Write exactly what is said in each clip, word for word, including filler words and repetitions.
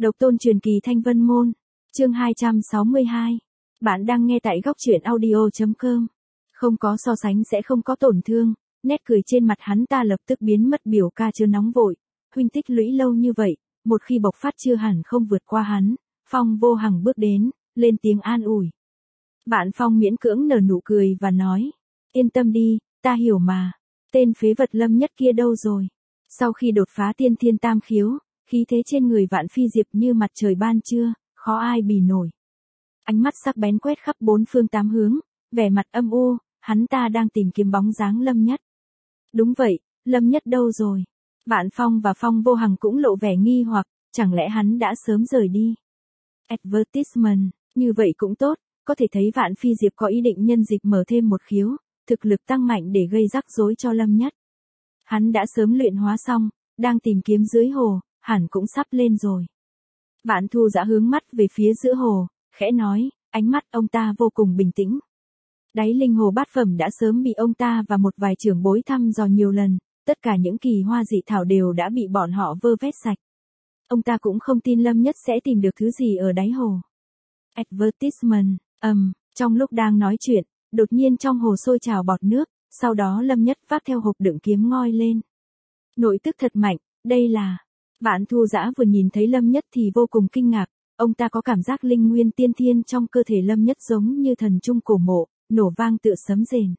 Độc tôn truyền kỳ Thanh Vân Môn, chương hai trăm sáu mươi hai. Bạn đang nghe tại góc truyện audio chấm com. Không có so sánh sẽ không có tổn thương, nét cười trên mặt hắn ta lập tức biến mất, biểu ca chưa nóng vội, huynh tích lũy lâu như vậy, một khi bộc phát chưa hẳn không vượt qua hắn. Phong Vô Hằng bước đến, lên tiếng an ủi. Vạn Phong miễn cưỡng nở nụ cười và nói, yên tâm đi, ta hiểu mà, tên phế vật Lâm Nhất kia đâu rồi? Sau khi đột phá tiên thiên tam khiếu, khí thế trên người Vạn Phi Diệp như mặt trời ban trưa, khó ai bì nổi. Ánh mắt sắc bén quét khắp bốn phương tám hướng, vẻ mặt âm u, hắn ta đang tìm kiếm bóng dáng Lâm Nhất. Đúng vậy, Lâm Nhất đâu rồi? Vạn Phong và Phong Vô Hằng cũng lộ vẻ nghi hoặc, chẳng lẽ hắn đã sớm rời đi? Advertisement, như vậy cũng tốt, có thể thấy Vạn Phi Diệp có ý định nhân dịp mở thêm một khiếu, thực lực tăng mạnh để gây rắc rối cho Lâm Nhất. Hắn đã sớm luyện hóa xong, đang tìm kiếm dưới hồ, hẳn cũng sắp lên rồi. Vạn Thu Dã hướng mắt về phía giữa hồ, khẽ nói, ánh mắt ông ta vô cùng bình tĩnh. Đáy linh hồ bát phẩm đã sớm bị ông ta và một vài trưởng bối thăm dò nhiều lần, tất cả những kỳ hoa dị thảo đều đã bị bọn họ vơ vét sạch. Ông ta cũng không tin Lâm Nhất sẽ tìm được thứ gì ở đáy hồ. Advertisement, ầm, um, trong lúc đang nói chuyện, đột nhiên trong hồ sôi trào bọt nước, sau đó Lâm Nhất vác theo hộp đựng kiếm ngoi lên. Nội tức thật mạnh, đây là... Vạn Thu Dã vừa nhìn thấy Lâm Nhất thì vô cùng kinh ngạc, ông ta có cảm giác linh nguyên tiên thiên trong cơ thể Lâm Nhất giống như thần trung cổ mộ, nổ vang tựa sấm rền.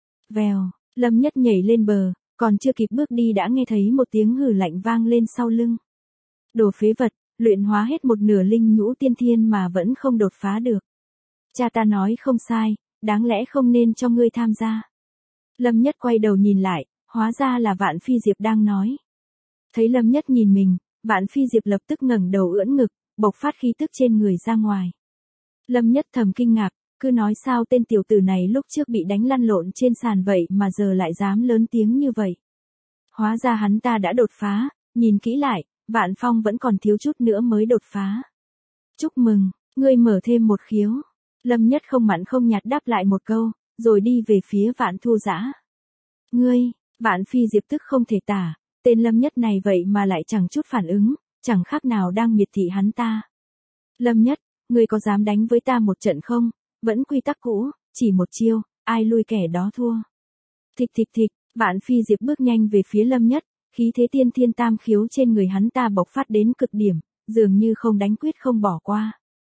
Vèo, Lâm Nhất nhảy lên bờ, còn chưa kịp bước đi đã nghe thấy một tiếng hừ lạnh vang lên sau lưng. Đồ phế vật, luyện hóa hết một nửa linh nhũ tiên thiên mà vẫn không đột phá được. Cha ta nói không sai, đáng lẽ không nên cho ngươi tham gia. Lâm Nhất quay đầu nhìn lại, hóa ra là Vạn Phi Diệp đang nói. Thấy Lâm Nhất nhìn mình, Vạn Phi Diệp lập tức ngẩng đầu ưỡn ngực, bộc phát khí tức trên người ra ngoài. Lâm Nhất thầm kinh ngạc, cứ nói sao tên tiểu tử này lúc trước bị đánh lăn lộn trên sàn vậy mà giờ lại dám lớn tiếng như vậy. Hóa ra hắn ta đã đột phá, nhìn kỹ lại, Vạn Phong vẫn còn thiếu chút nữa mới đột phá. Chúc mừng, ngươi mở thêm một khiếu. Lâm Nhất không mặn không nhạt đáp lại một câu, rồi đi về phía Vạn Thu Dã. Ngươi, Vạn Phi Diệp tức không thể tả, tên Lâm Nhất này vậy mà lại chẳng chút phản ứng, chẳng khác nào đang miệt thị hắn ta. Lâm Nhất, ngươi có dám đánh với ta một trận không? Vẫn quy tắc cũ, chỉ một chiêu, ai lui kẻ đó thua. Thịch thịch thịch, Vạn Phi Diệp bước nhanh về phía Lâm Nhất, khí thế tiên thiên tam khiếu trên người hắn ta bộc phát đến cực điểm, dường như không đánh quyết không bỏ qua.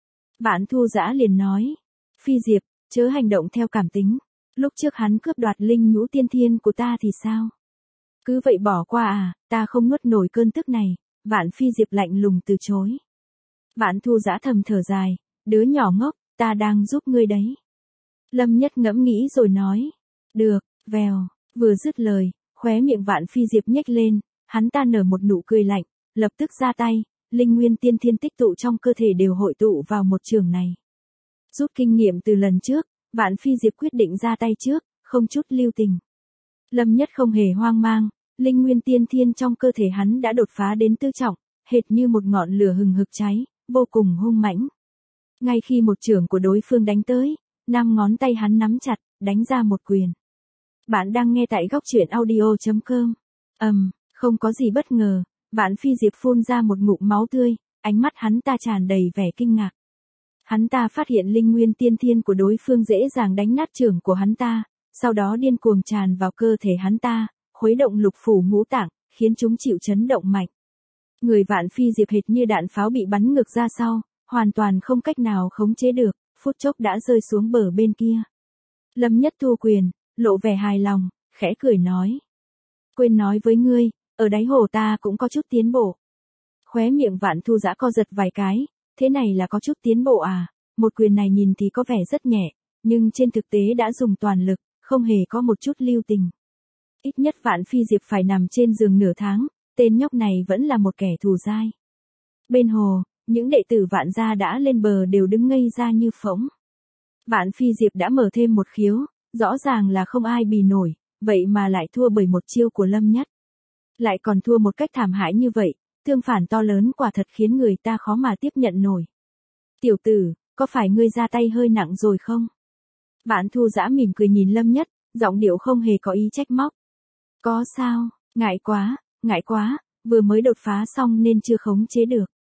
Vạn Thu Dã liền nói, Phi Diệp, chớ hành động theo cảm tính, lúc trước hắn cướp đoạt linh nhũ tiên thiên của ta thì sao? Cứ vậy bỏ qua à, ta không nuốt nổi cơn tức này. Vạn Phi Diệp lạnh lùng từ chối. Vạn Thu Dã thầm thở dài, đứa nhỏ ngốc, ta đang giúp ngươi đấy. Lâm Nhất ngẫm nghĩ rồi nói, được, vèo, vừa dứt lời, khóe miệng Vạn Phi Diệp nhếch lên, hắn ta nở một nụ cười lạnh, lập tức ra tay, linh nguyên tiên thiên tích tụ trong cơ thể đều hội tụ vào một trường này. Rút kinh nghiệm từ lần trước, Vạn Phi Diệp quyết định ra tay trước, không chút lưu tình. Lâm Nhất không hề hoang mang, linh nguyên tiên thiên trong cơ thể hắn đã đột phá đến tứ trọng, hệt như một ngọn lửa hừng hực cháy, vô cùng hung mãnh. Ngay khi một chưởng của đối phương đánh tới, năm ngón tay hắn nắm chặt, đánh ra một quyền. Bạn đang nghe tại góc truyện audio chấm com. Ầm, um, không có gì bất ngờ, Vạn Phi Diệp phun ra một ngụm máu tươi, ánh mắt hắn ta tràn đầy vẻ kinh ngạc. Hắn ta phát hiện linh nguyên tiên thiên của đối phương dễ dàng đánh nát chưởng của hắn ta, sau đó điên cuồng tràn vào cơ thể hắn ta, khuấy động lục phủ ngũ tạng, khiến chúng chịu chấn động mạnh. Người Vạn Phi Diệp hệt như đạn pháo bị bắn ngược ra sau, hoàn toàn không cách nào khống chế được, phút chốc đã rơi xuống bờ bên kia. Lâm Nhất thu quyền, lộ vẻ hài lòng, khẽ cười nói. Quên nói với ngươi, ở đáy hồ ta cũng có chút tiến bộ. Khóe miệng Vạn Thu Dã co giật vài cái, thế này là có chút tiến bộ à, một quyền này nhìn thì có vẻ rất nhẹ, nhưng trên thực tế đã dùng toàn lực, không hề có một chút lưu tình. Ít nhất Vạn Phi Diệp phải nằm trên giường nửa tháng, tên nhóc này vẫn là một kẻ thù dai. Bên hồ, những đệ tử Vạn gia đã lên bờ đều đứng ngây ra như phỗng. Vạn Phi Diệp đã mở thêm một khiếu, rõ ràng là không ai bì nổi, vậy mà lại thua bởi một chiêu của Lâm Nhất. Lại còn thua một cách thảm hại như vậy, thương phản to lớn quả thật khiến người ta khó mà tiếp nhận nổi. Tiểu tử, có phải ngươi ra tay hơi nặng rồi không? Vạn Thu Dã mỉm cười nhìn Lâm Nhất, giọng điệu không hề có ý trách móc. Có sao, ngại quá, ngại quá, vừa mới đột phá xong nên chưa khống chế được.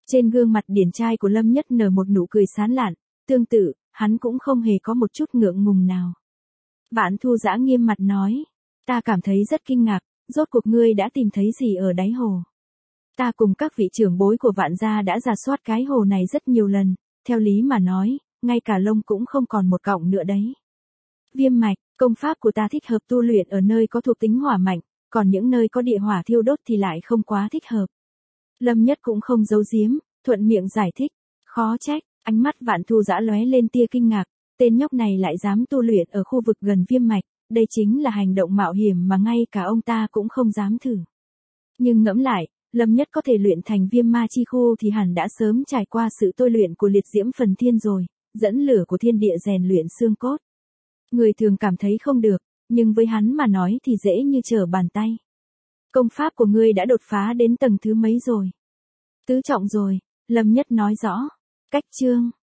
Trên gương mặt điển trai của Lâm Nhất nở một nụ cười sán lạn, tương tự, hắn cũng không hề có một chút ngượng ngùng nào. Vạn Thu Dã nghiêm mặt nói, ta cảm thấy rất kinh ngạc, rốt cuộc ngươi đã tìm thấy gì ở đáy hồ. Ta cùng các vị trưởng bối của Vạn gia đã rà soát cái hồ này rất nhiều lần, theo lý mà nói, ngay cả lông cũng không còn một cọng nữa đấy. Viêm mạch, công pháp của ta thích hợp tu luyện ở nơi có thuộc tính hỏa mạnh, còn những nơi có địa hỏa thiêu đốt thì lại không quá thích hợp. Lâm Nhất cũng không giấu giếm, thuận miệng giải thích, khó trách, ánh mắt Vạn Thu Dã lóe lên tia kinh ngạc, tên nhóc này lại dám tu luyện ở khu vực gần viêm mạch, đây chính là hành động mạo hiểm mà ngay cả ông ta cũng không dám thử. Nhưng ngẫm lại, Lâm Nhất có thể luyện thành viêm ma chi khu thì hẳn đã sớm trải qua sự tôi luyện của liệt diễm phần thiên rồi, dẫn lửa của thiên địa rèn luyện xương cốt. Người thường cảm thấy không được, nhưng với hắn mà nói thì dễ như trở bàn tay. Công pháp của ngươi đã đột phá đến tầng thứ mấy rồi? Tứ trọng rồi, Lâm Nhất nói rõ. Cách chương